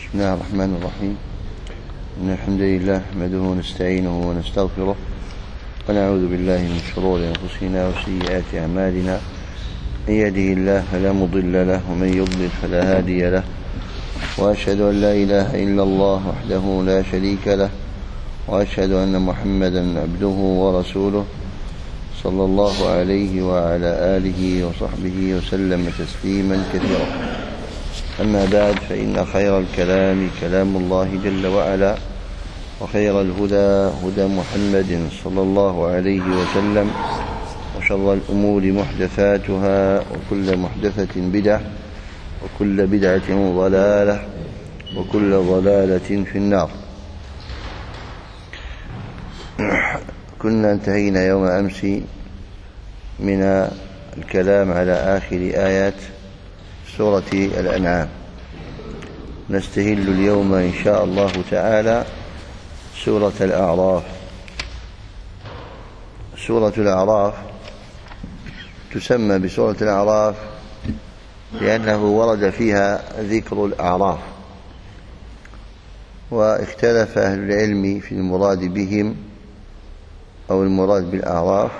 بسم الله الرحمن الرحيم. إن الحمد لله نحمده ونستعينه ونستغفره ونعوذ بالله من شرور أنفسنا وسيئات أعمالنا. من يهده الله فلا مضل له ومن يضلل فلا هادي له، وأشهد أن لا إله إلا الله وحده لا شريك له، وأشهد أن محمدا عبده ورسوله صلى الله عليه وعلى آله وصحبه وسلم تسليما كثيرا. أما بعد، فإن خير الكلام كلام الله جل وعلا، وخير الهدى هدى محمد صلى الله عليه وسلم، وشر الأمور محدثاتها، وكل محدثة بدعة، وكل بدعة ضلالة، وكل ضلالة في النار. كنا انتهينا يوم أمس من الكلام على آخر آيات سورة الأنعام. نستهل اليوم إن شاء الله تعالى سورة الأعراف. سورة الأعراف تسمى بسورة الأعراف لأنه ورد فيها ذكر الأعراف، واختلف أهل العلم في المراد بهم أو المراد بالأعراف.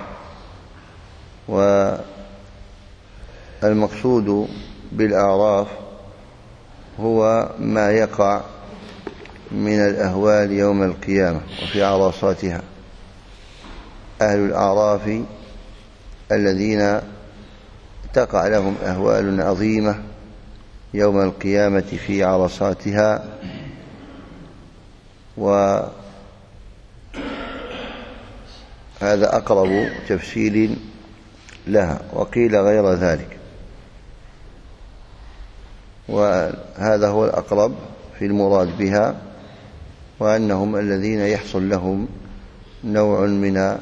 والمقصود بالأعراف هو ما يقع من الأهوال يوم القيامة وفي عرصاتها. أهل الأعراف الذين تقع لهم أهوال عظيمة يوم القيامة في عرصاتها، وهذا أقرب تفسير لها، وقيل غير ذلك، وهذا هو الأقرب في المراد بها، وأنهم الذين يحصل لهم نوع من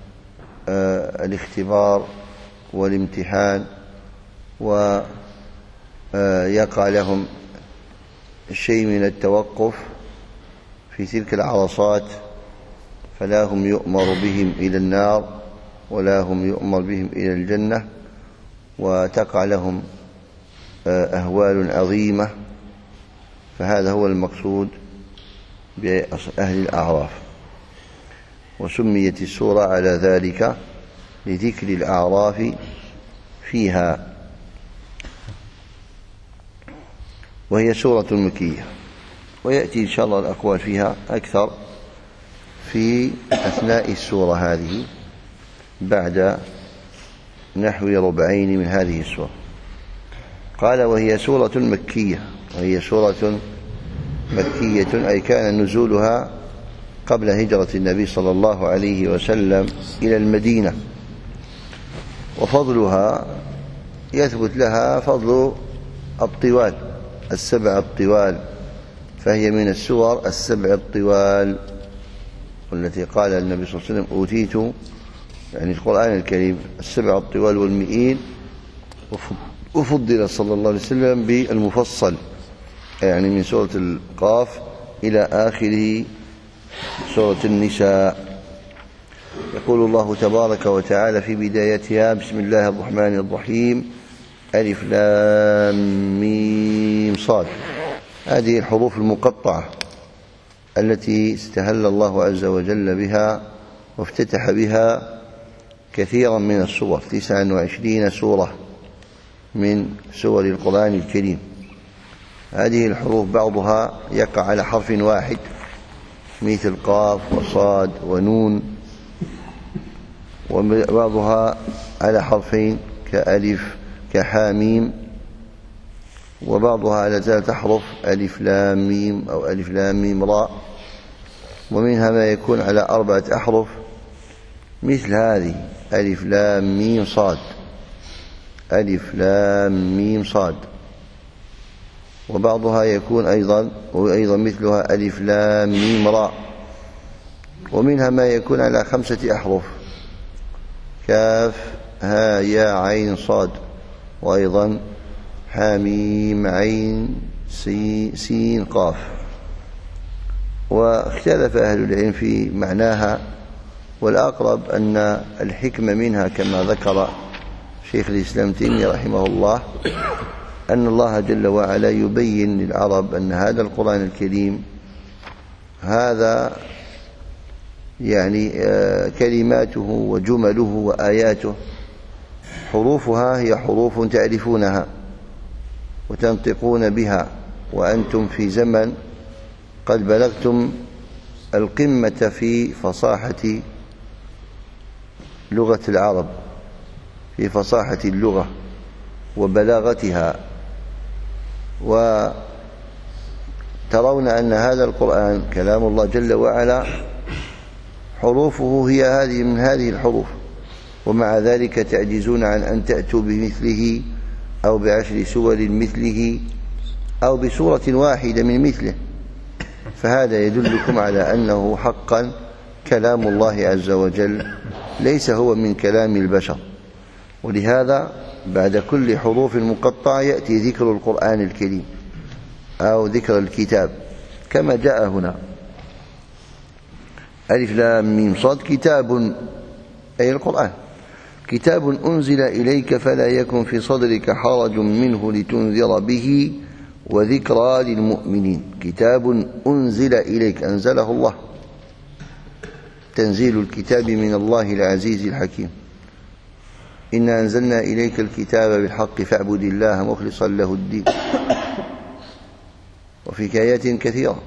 الاختبار والامتحان، ويقع لهم شيء من التوقف في تلك العرصات، فلا هم يؤمر بهم إلى النار ولا هم يؤمر بهم إلى الجنة، وتقع لهم أهوال عظيمة. فهذا هو المقصود بأهل الأعراف، وسميت السورة على ذلك لذكر الأعراف فيها. وهي سورة مكية، ويأتي إن شاء الله الأقوال فيها أكثر في أثناء السورة هذه بعد نحو ربعين من هذه السورة. قال: وهي سورة مكية. وهي سورة مكية أي كان نزولها قبل هجرة النبي صلى الله عليه وسلم إلى المدينة. وفضلها يثبت لها فضل الطوال، السبع الطوال، فهي من السور السبع الطوال والتي قال النبي صلى الله عليه وسلم: أوتيت، يعني القرآن الكريم، السبع الطوال والمئين. وفضل صلى الله عليه وسلم بالمفصل، يعني من سورة القاف إلى آخر سورة النساء. يقول الله تبارك وتعالى في بدايتها: بسم الله الرحمن الرحيم، ألف لام ميم صاد. هذه الحروف المقطعة التي استهل الله عز وجل بها وافتتح بها كثيرا من السور، 29 سورة من سور القرآن الكريم. هذه الحروف بعضها يقع على حرف واحد مثل قاف وصاد ونون، وبعضها على حرفين كألف كحاميم، وبعضها على ثلاثة أحرف ألف لام ميم أو ألف لام ميم راء، ومنها ما يكون على 4 أحرف مثل هذه ألف لام ميم صاد، ألف لام ميم صاد. وبعضها يكون أيضا مثلها ألف لام ميم راء. ومنها ما يكون على 5 أحرف كاف ها يا عين صاد، وأيضا حاميم عين سين قاف. واختلف أهل العلم في معناها، والأقرب أن الحكمة منها كما ذكر شيخ الإسلام تيمية رحمه الله أن الله جل وعلا يبين للعرب أن هذا القرآن الكريم هذا يعني كلماته وجمله وآياته حروفها هي حروف تعرفونها وتنطقون بها، وأنتم في زمن قد بلغتم القمة في فصاحة لغة العرب، في فصاحة اللغة وبلاغتها، وترون أن هذا القرآن كلام الله جل وعلا حروفه هي هذه من هذه الحروف، ومع ذلك تعجزون عن أن تأتوا بمثله أو ب10 سور مثله أو بسورة واحدة من مثله، فهذا يدلكم على أنه حقا كلام الله عز وجل، ليس هو من كلام البشر. ولهذا بعد كل حروف مقطعة يأتي ذكر القرآن الكريم أو ذكر الكتاب كما جاء هنا: ألف لام ميم صاد كتاب، أي القرآن، كتاب أنزل إليك فلا يكن في صدرك حرج منه لتنذر به وذكرى للمؤمنين. كتاب أنزل إليك، أنزله الله، تنزيل الكتاب من الله العزيز الحكيم. إنا أنزلنا إليك الكتاب بالحق فاعبد الله مخلصا له الدين. وفي آيات كثيرة: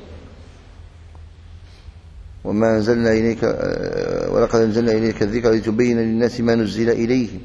وما أنزلنا إليك ولقد أنزلنا إليك الذكر لتبين للناس ما نزل إليهم.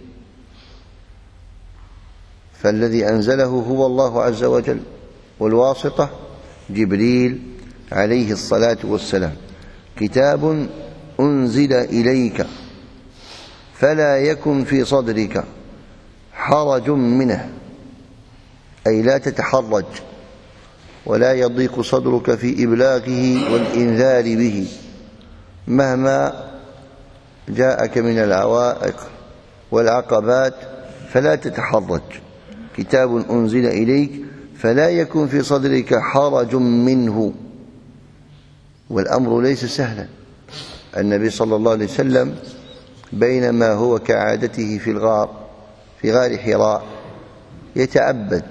فالذي أنزله هو الله عز وجل، والواسطة جبريل عليه الصلاة والسلام. كتاب أنزل إليك فلا يكن في صدرك حرج منه، أي لا تتحرج ولا يضيق صدرك في إبلاغه والإنذار به مهما جاءك من العوائق والعقبات، فلا تتحرج. كتاب أنزل إليك فلا يكن في صدرك حرج منه، والأمر ليس سهلا. النبي صلى الله عليه وسلم بينما هو كعادته في غار حراء يتعبد،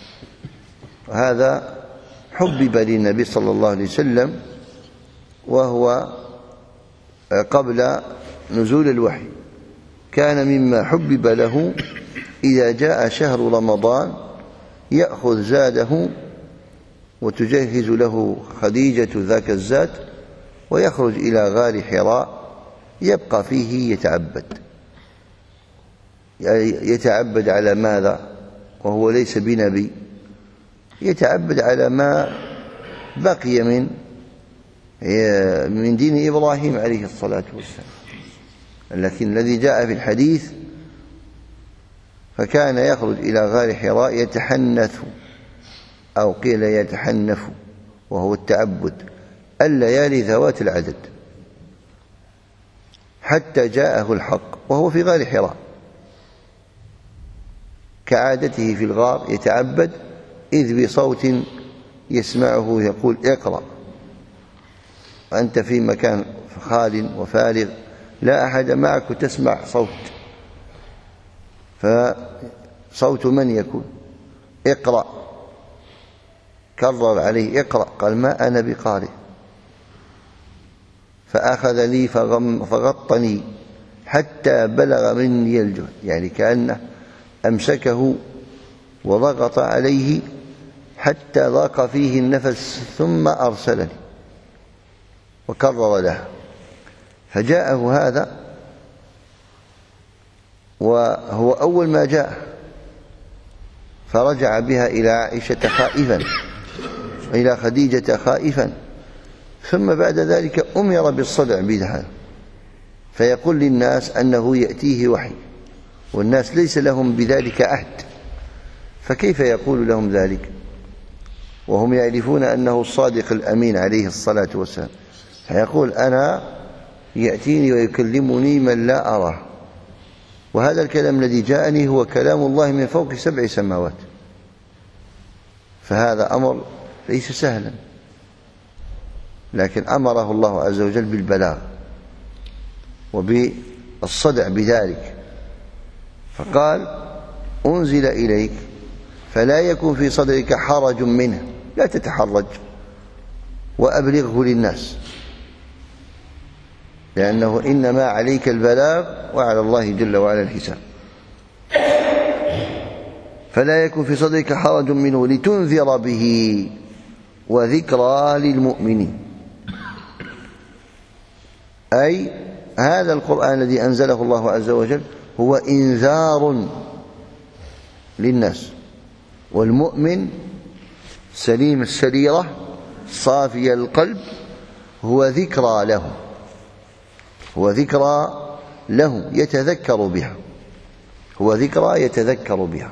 وهذا حبب للنبي صلى الله عليه وسلم وهو قبل نزول الوحي، كان مما حبب له إذا جاء شهر رمضان يأخذ زاده وتجهز له خديجة ذاك الزاد ويخرج إلى غار حراء يبقى فيه يتعبد. يتعبد على ماذا وهو ليس بنبي؟ يتعبد على ما بقي من دين إبراهيم عليه الصلاة والسلام. لكن الذي جاء في الحديث فكان يخرج إلى غار حراء يتحنث، أو قيل يتحنف، وهو التعبد الليالي ذوات العدد، حتى جاءه الحق وهو في غار حراء كعادته في الغار يتعبد، إذ بصوت يسمعه يقول: اقرأ. وأنت في مكان خال وفارغ لا أحد معك وتسمع صوت، فصوت من يكون؟ اقرأ. كرر عليه: اقرأ. قال: ما أنا بقارئ. فأخذ لي فغطني حتى بلغ مني الجهد، يعني كأنه أمسكه وضغط عليه حتى ضاق فيه النفس ثم أرسلني، وكرر له. فجاءه هذا وهو أول ما جاء، فرجع بها إلى عائشة خائفا، إلى خديجة خائفا، ثم بعد ذلك أمر بالصدع بها، فيقول للناس أنه يأتيه وحي، والناس ليس لهم بذلك عهد، فكيف يقول لهم ذلك وهم يعرفون أنه الصادق الأمين عليه الصلاة والسلام؟ فيقول: أنا يأتيني ويكلمني من لا أراه، وهذا الكلام الذي جاءني هو كلام الله من فوق 7 سماوات. فهذا أمر ليس سهلا، لكن أمره الله عز وجل بالبلاغ وبالصدع بذلك، فقال: أنزل إليك فلا يكن في صدرك حرج منه، لا تتحرج، وأبلغه للناس، لأنه إنما عليك البلاغ وعلى الله جل وعلا الحساب. فلا يكن في صدرك حرج منه لتنذر به وذكرى للمؤمنين. أي هذا القرآن الذي أنزله الله عز وجل هو إنذار للناس، والمؤمن سليم السريرة صافي القلب هو ذكرى له، هو ذكرى له يتذكر بها، هو ذكرى يتذكر بها،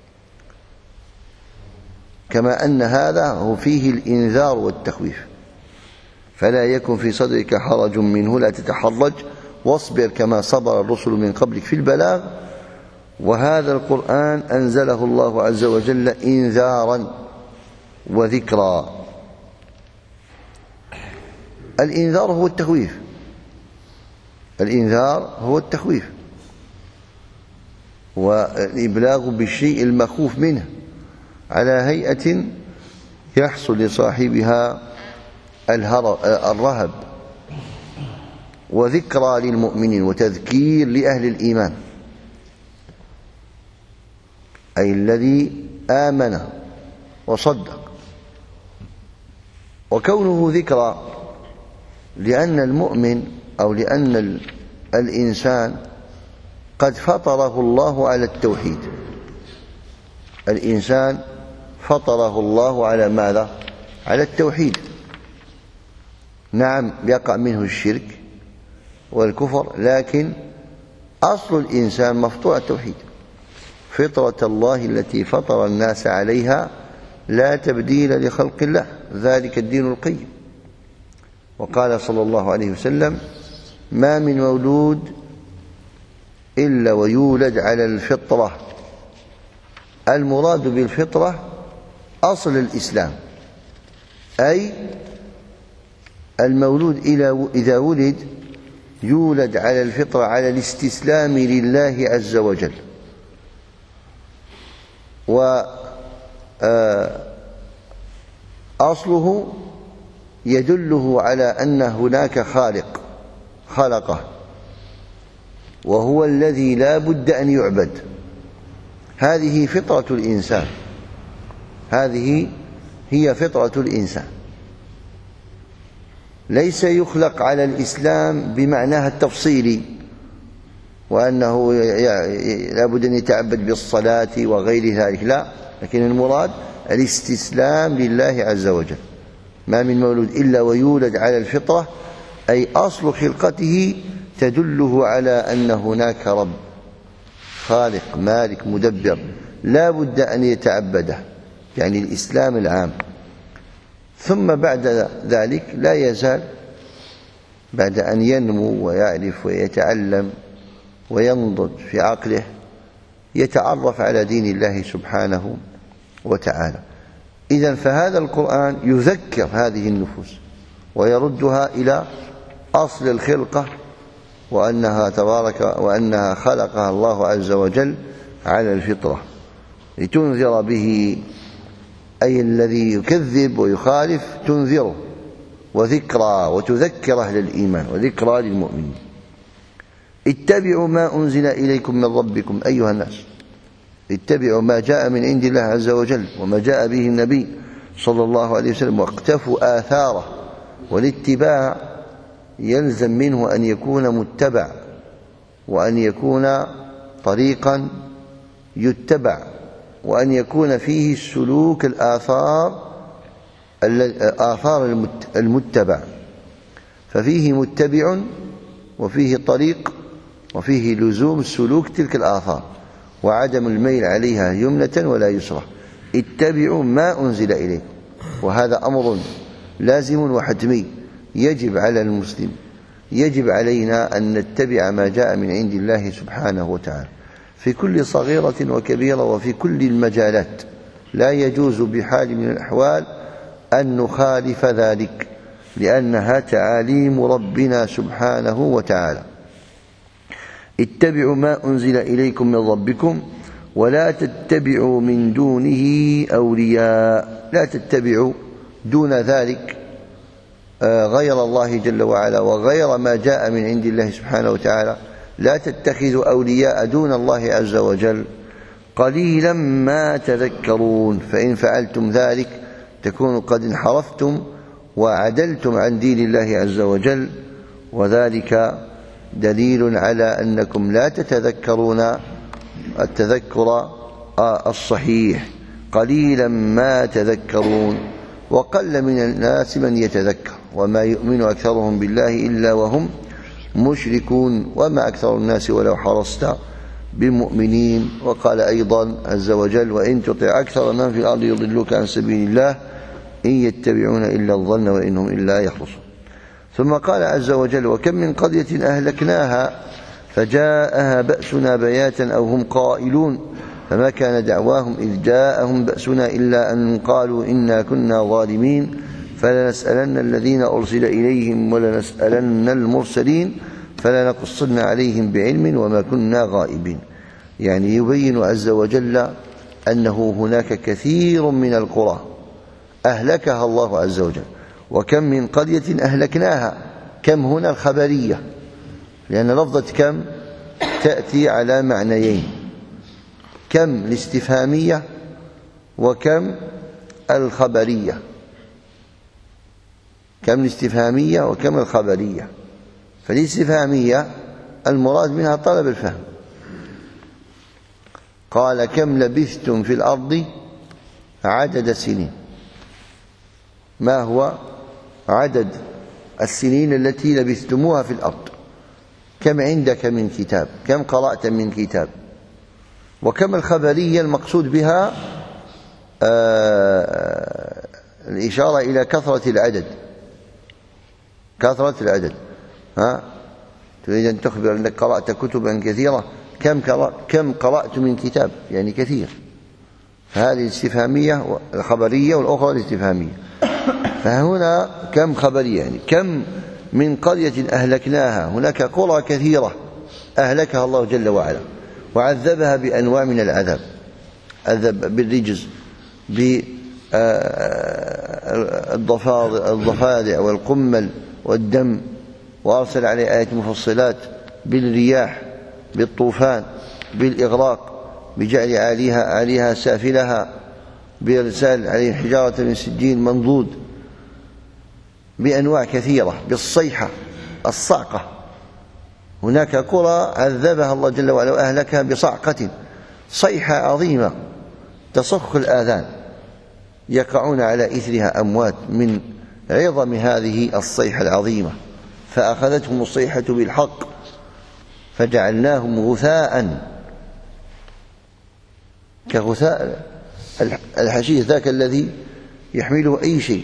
كما أن هذا هو فيه الإنذار والتخويف. فلا يكن في صدرك حرج منه، لا تتحرج، واصبر كما صبر الرسل من قبلك في البلاغ. وهذا القرآن أنزله الله عز وجل إنذارا وذكرى. الإنذار هو التخويف، الإنذار هو التخويف والإبلاغ بالشيء المخوف منه على هيئة يحصل لصاحبها الرهب، وذكرى للمؤمنين وتذكير لأهل الإيمان، أي الذي آمن وصدق. وكونه ذكرى لأن المؤمن أو لأن الإنسان قد فطره الله على التوحيد. الإنسان فطره الله على ماذا؟ على التوحيد. نعم يقع منه الشرك والكفر، لكن أصل الإنسان مفطور على التوحيد. فطرة الله التي فطر الناس عليها لا تبديل لخلق الله، ذلك الدين القيم. وقال صلى الله عليه وسلم: ما من مولود إلا ويولد على الفطرة. المراد بالفطرة أصل الإسلام، أي المولود إذا ولد يولد على الفطرة، على الاستسلام لله عز وجل. وأصله يدله على أن هناك خالق خلقه، وهو الذي لا بد أن يعبد. هذه فطرة الإنسان، هذه هي فطرة الإنسان. ليس يخلق على الإسلام بمعناها التفصيلي، وأنه لا بد أن يتعبد بالصلاة وغير ذلك، لا، لكن المراد الاستسلام لله عز وجل. ما من مولود إلا ويولد على الفطرة، أي أصل خلقته تدله على أن هناك رب خالق مالك مدبر لا بد أن يتعبده، يعني الإسلام العام. ثم بعد ذلك لا يزال بعد أن ينمو ويعرف ويتعلم وينضج في عقله يتعرف على دين الله سبحانه وتعالى. إذن فهذا القرآن يذكر هذه النفوس ويردها إلى أصل الخلقة، وأنها خلقها الله عز وجل على الفطرة، لتنذر به، أي الذي يكذب ويخالف تنذره، وذكرى وتذكر أهل الإيمان، وذكرى للمؤمنين. اتبعوا ما أنزل إليكم من ربكم أيها الناس، اتبعوا ما جاء من عند الله عز وجل وما جاء به النبي صلى الله عليه وسلم، واقتفوا آثاره. والاتباع يلزم منه أن يكون متبع، وأن يكون طريقا يتبع، وأن يكون فيه السلوك الآثار المتبع. ففيه متبع وفيه طريق وفيه لزوم سلوك تلك الآثار وعدم الميل عليها يمنة ولا يسرى. اتبعوا ما أنزل إليكم، وهذا أمر لازم وحتمي يجب على المسلم، يجب علينا أن نتبع ما جاء من عند الله سبحانه وتعالى في كل صغيرة وكبيرة وفي كل المجالات. لا يجوز بحال من الأحوال أن نخالف ذلك، لأنها تعاليم ربنا سبحانه وتعالى. اتبعوا ما أنزل إليكم من ربكم ولا تتبعوا من دونه أولياء. لا تتبعوا دون ذلك غير الله جل وعلا وغير ما جاء من عند الله سبحانه وتعالى. لا تتخذوا أولياء دون الله عز وجل. قليلا ما تذكرون، فإن فعلتم ذلك تكونوا قد انحرفتم وعدلتم عن دين الله عز وجل، وذلك دليل على أنكم لا تتذكرون التذكر الصحيح. قليلا ما تذكرون. وقل من الناس من يتذكر وما يؤمن أكثرهم بالله إلا وهم مشركون وما أكثر الناس ولو حرصت بمؤمنين. وقال أيضا عز وجل: وإن تطع أكثر من في الأرض يضلوك عن سبيل الله إن يتبعون إلا الظن وإنهم إلا يخرصون. ثم قال عز وجل: وكم من قرية أهلكناها فجاءها بأسنا بياتا أو هم قائلون فما كان دعواهم إذ جاءهم بأسنا إلا أن قالوا إنا كنا ظالمين فلنسألن الذين أرسل إليهم ولنسألن المرسلين فلنقصن عليهم بعلم وما كنا غائبين. يعني يبين عز وجل أنه هناك كثير من القرى أهلكها الله عز وجل. وكم من قرية أهلكناها، كم هنا الخبرية، لأن لفظة كم تأتي على معنيين: كم الاستفهامية وكم الخبرية. كم الاستفهامية وكم الخبرية. فالاستفهامية المراد منها طلب الفهم. قال: كم لبثتم في الأرض عدد السنين. ما هو عدد السنين التي لبثتموها في الأرض؟ كم عندك من كتاب؟ كم قرأت من كتاب؟ وكم الخبرية المقصود بها الإشارة إلى كثرة العدد. كثرة العدد. تريد أن تخبر أنك قرأت كتبا كثيرة، كم قرأت من كتاب؟ يعني كثير. فهذه الاستفهامية الخبرية والأخرى الاستفهامية. فهنا كم خبرية، يعني كم من قرية أهلكناها. هناك قرى كثيرة أهلكها الله جل وعلا وعذبها بأنواع من العذاب. عذب بالرجز، بالضفادع والقمل والدم، وأرسل عليه آيات مفصلات، بالرياح، بالطوفان، بالإغراق، بجعل عاليها سافلها، بإرسال عليه حجارة من سجيل منضود، بأنواع كثيرة، بالصيحة الصعقة. هناك قرى عذبها الله جل وعلا وأهلكها بصعقة، صيحة عظيمة تصخ الآذان، يقعون على إثرها أموات من عظم هذه الصيحة العظيمة. فأخذتهم الصيحة بالحق فجعلناهم غثاء كغثاء الحشيش ذاك الذي يحمله أي شيء.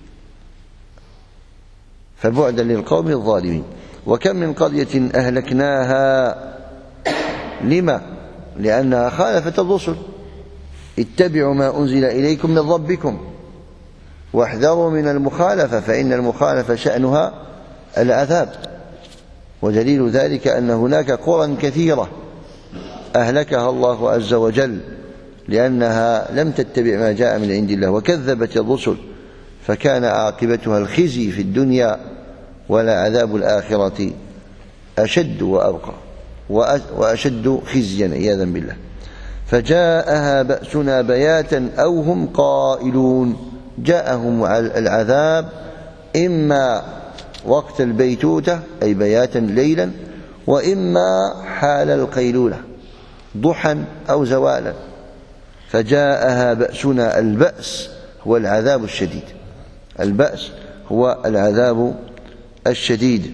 فبعدا للقوم الظالمين. وكم من قرية أهلكناها. لما؟ لأنها خالفت الرسل. اتبعوا ما أنزل إليكم من ربكم واحذروا من المخالفة فإن المخالفة شأنها العذاب. ودليل ذلك أن هناك قرى كثيرة أهلكها الله عز وجل لأنها لم تتبع ما جاء من عند الله وكذبت الرسل، فكان عاقبتها الخزي في الدنيا ولعذاب الآخرة أشد وأبقى وأشد خزيا عياذا بالله. فجاءها بأسنا بياتا أو هم قائلون. جاءهم العذاب إما وقت البيتوتة أي بياتا ليلا، وإما حال القيلولة ضحى أو زوالا. فجاءها بأسنا، البأس هو العذاب الشديد، البأس هو العذاب الشديد،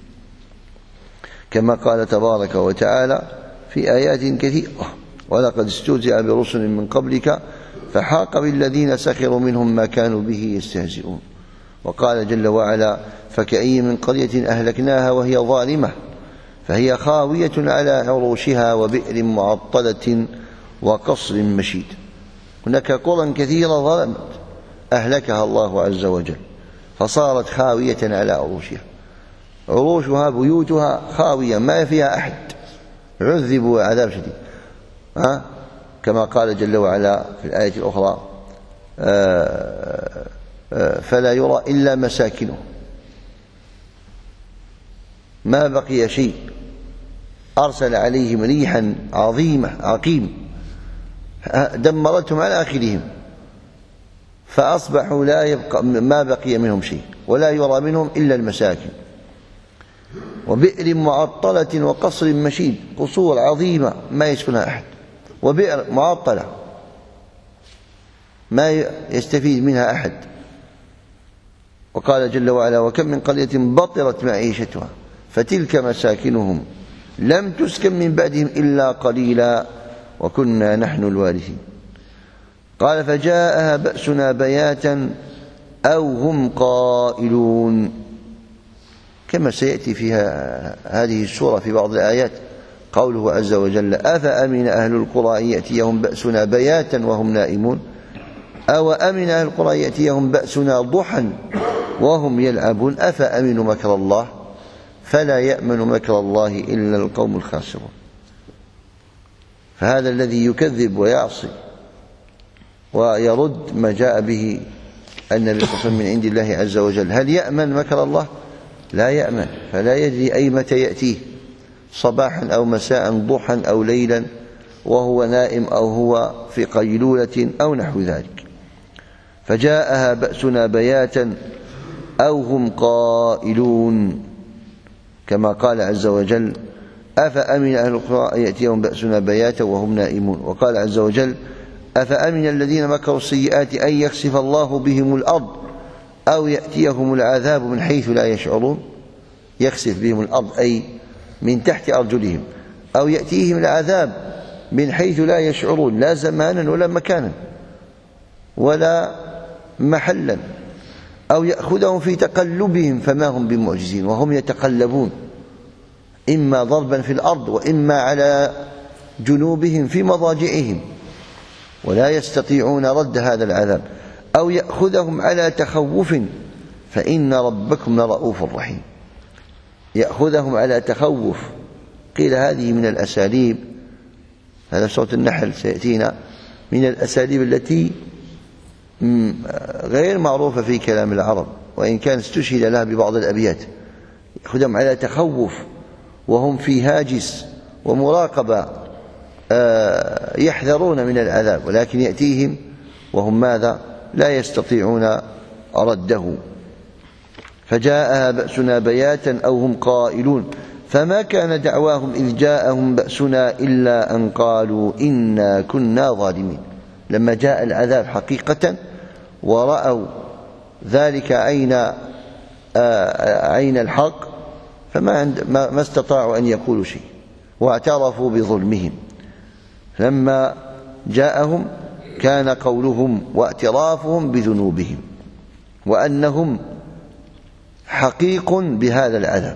كما قال تبارك وتعالى في آيات كثيرة: ولقد استهزئ برسل من قبلك فحاق بالذين سخروا منهم ما كانوا به يستهزئون. وقال جل وعلا: فكأي من قرية أهلكناها وهي ظالمة فهي خاوية على عروشها وبئر معطلة وقصر مشيد. هناك قرى كثيرة ظلمت أهلكها الله عز وجل فصارت خاوية على عروشها، عروشها بيوتها خاوية ما فيها أحد، عذبوا عذاب شديد. كما قال جل وعلا في الآية الأخرى: فلا يرى إلا مساكنه، ما بقي شيء. أرسل عليهم ريحا عظيمة عقيم دمرتهم على آخرهم، فأصبحوا لا يبقى ما بقي منهم شيء ولا يرى منهم إلا المساكن. وبئر معطلة وقصر مشيد، قصور عظيمة ما يسكنها أحد، وبئر معطلة ما يستفيد منها أحد. وقال جل وعلا: وكم من قرية بطرت معيشتها فتلك مساكنهم لم تسكن من بعدهم إلا قليلا وكنا نحن الوارثين. قال: فجاءها بأسنا بياتا أو هم قائلون، كما سيأتي فيها هذه السورة في بعض الآيات قوله عز وجل: أفأمن أهل القرى أن يأتيهم بأسنا بياتا وهم نائمون أو أمن أهل القرى يأتيهم بأسنا ضحى وهم يلعبون أفأمنوا مكر الله فلا يأمن مكر الله إلا القوم الخاسرون. فهذا الذي يكذب ويعصي ويرد ما جاء به النبي صلى الله عليه وسلم من عند الله عز وجل، هل يأمن مكر الله؟ لا يأمن، فلا يدري أي متى يأتيه، صباحا أو مساء، ضحى أو ليلا، وهو نائم أو هو في قيلولة أو نحو ذلك. فجاءها بأسنا بياتا أو هم قائلون، كما قال عز وجل: أفأمن أهل القرى أن يأتيهم بأسنا بياتا وهم نائمون. وقال عز وجل: أفأمن الذين مكروا السيئات أن يخسف الله بهم الأرض أو يأتيهم العذاب من حيث لا يشعرون. يخسف بهم الأرض أي من تحت أرجلهم، أو يأتيهم العذاب من حيث لا يشعرون، لا زمانا ولا مكانا ولا محلا، أو يأخذهم في تقلبهم فما هم بمعجزين، وهم يتقلبون إما ضربا في الأرض وإما على جنوبهم في مضاجعهم، ولا يستطيعون رد هذا العذاب، أو يأخذهم على تخوف فإن ربكم لرؤوف رحيم. يأخذهم على تخوف، قيل هذه من الأساليب، هذا سورة النحل سيأتينا، من الأساليب التي غير معروفة في كلام العرب، وإن كان استشهد لها ببعض الأبيات. يأخذهم على تخوف وهم في هاجس ومراقبة، يحذرون من العذاب، ولكن يأتيهم وهم ماذا؟ لا يستطيعون رده. فجاءها بأسنا بياتا أو هم قائلون فما كان دعواهم إذ جاءهم بأسنا إلا أن قالوا إنا كنا ظالمين. لما جاء العذاب حقيقة ورأوا ذلك عين الحق ما استطاعوا أن يقولوا شيء، واعترفوا بظلمهم. لما جاءهم كان قولهم واعترافهم بذنوبهم وأنهم حقيق بهذا العذاب.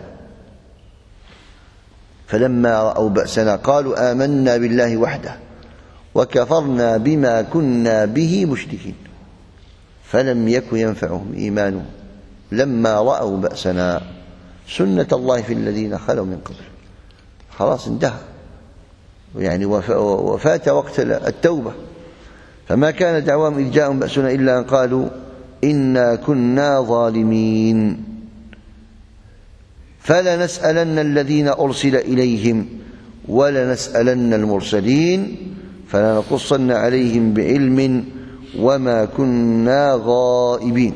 فلما رأوا بأسنا قالوا آمنا بالله وحده وكفرنا بما كنا به مشركين فلم يك ينفعهم إيمانهم لما رأوا بأسنا سنة الله في الذين خلوا من قبل. خلاص انتهى، يعني وفات وقت التوبة. فما كان دعواهم إذ جاءهم بأسنا إلا أن قالوا إنا كنا ظالمين فلنسألن الذين أرسل إليهم ولنسألن المرسلين فلنقصن عليهم بعلم وما كنا غائبين.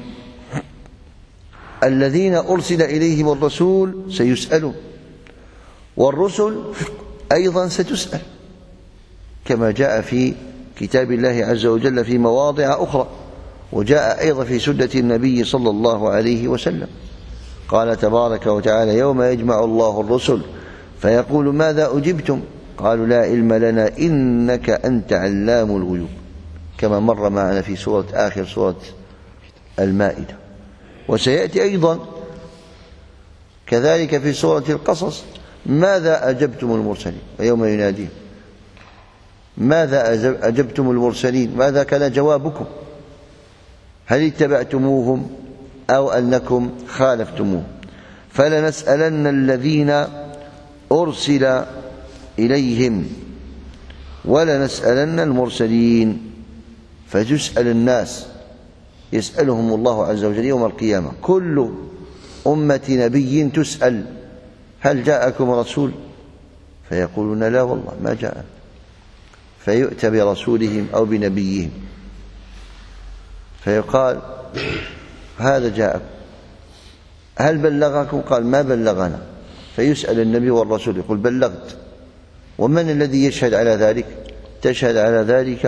الذين أرسل إليهم الرسول سيسألون، والرسل أيضا ستسأل، كما جاء في كتاب الله عز وجل في مواضع أخرى، وجاء أيضا في سنة النبي صلى الله عليه وسلم. قال تبارك وتعالى: يوم يجمع الله الرسل فيقول ماذا أجبتم؟ قالوا لا علم لنا إنك أنت علام الغيوب، كما مر معنا في آخر سورة المائدة. وسيأتي أيضا كذلك في سورة القصص: ماذا أجبتم المرسلين؟ ويوم يناديهم ماذا أجبتم المرسلين؟ ماذا كان جوابكم؟ هل اتبعتموهم أو أنكم خالفتموه؟ فلنسألن الذين أرسل إليهم ولنسألن المرسلين. فتسأل الناس، يسألهم الله عز وجل يوم القيامة، كل أمة نبي تسأل هل جاءكم رسول؟ فيقولون لا والله ما جاء. فيؤتى برسولهم أو بنبيهم فيقال هذا جاءكم، هل بلغكم؟ قال ما بلغنا. فيسأل النبي والرسول يقول بلغت. ومن الذي يشهد على ذلك؟ يشهد على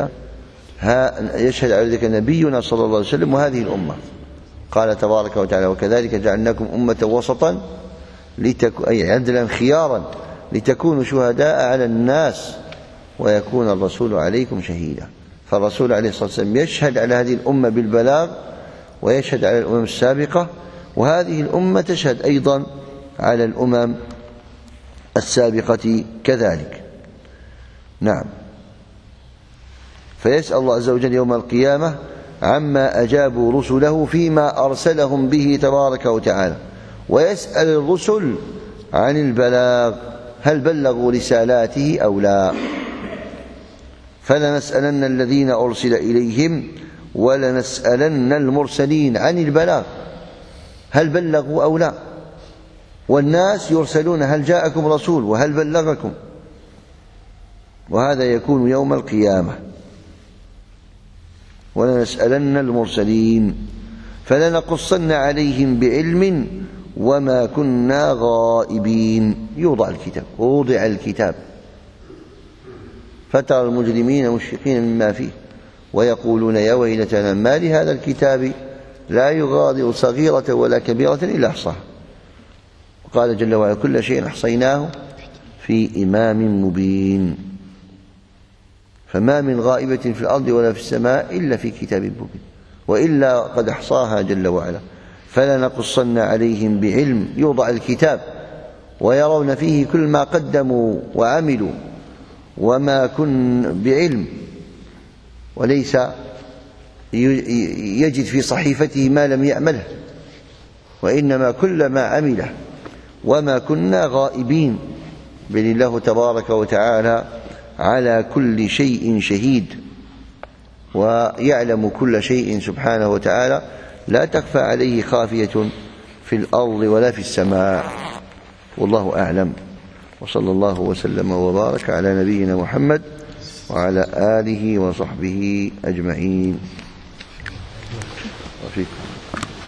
ذلك نبينا صلى الله عليه وسلم وهذه الأمة. قال تبارك وتعالى وكذلك جعلناكم أمة وسطا أي عدلا خيارا لتكونوا شهداء على الناس ويكون الرسول عليكم شهيدا. فالرسول عليه الصلاة والسلام يشهد على هذه الأمة بالبلاغ ويشهد على الأمم السابقة، وهذه الأمة تشهد أيضا على الأمم السابقة كذلك. نعم. فيسأل الله عز وجل يوم القيامة عما أجابوا رسله فيما أرسلهم به تبارك وتعالى، ويسأل الرسل عن البلاغ، هل بلغوا رسالاته أو لا. فلنسألن الذين أرسل إليهم ولنسألن المرسلين عن البلاغ، هل بلغوا أو لا. والناس يرسلون هل جاءكم رسول وهل بلغكم، وهذا يكون يوم القيامة. ولنسألن المرسلين فلنقصن عليهم بعلم وما كنا غائبين. ووضع الكتاب فترى المجرمين مشفقين مما فيه ويقولون يا ويلتنا ما لهذا الكتاب لا يغادر صغيرة ولا كبيرة إلا أحصاها. وقال جل وعلا كل شيء أحصيناه في إمام مبين. فما من غائبة في الأرض ولا في السماء إلا في كتاب مبين، وإلا قد أحصاها جل وعلا. فلنقصن عليهم بعلم. يوضع الكتاب ويرون فيه كل ما قدموا وعملوا وما كن بعلم، وليس يجد في صحيفته ما لم يعمله، وإنما كل ما عمله. وما كنا غائبين، بل الله تبارك وتعالى على كل شيء شهيد ويعلم كل شيء سبحانه وتعالى، لا تخفى عليه خافية في الأرض ولا في السماء. والله أعلم. وصلى الله وسلم وبارك على نبينا محمد وعلى آله وصحبه أجمعين. وفيكم.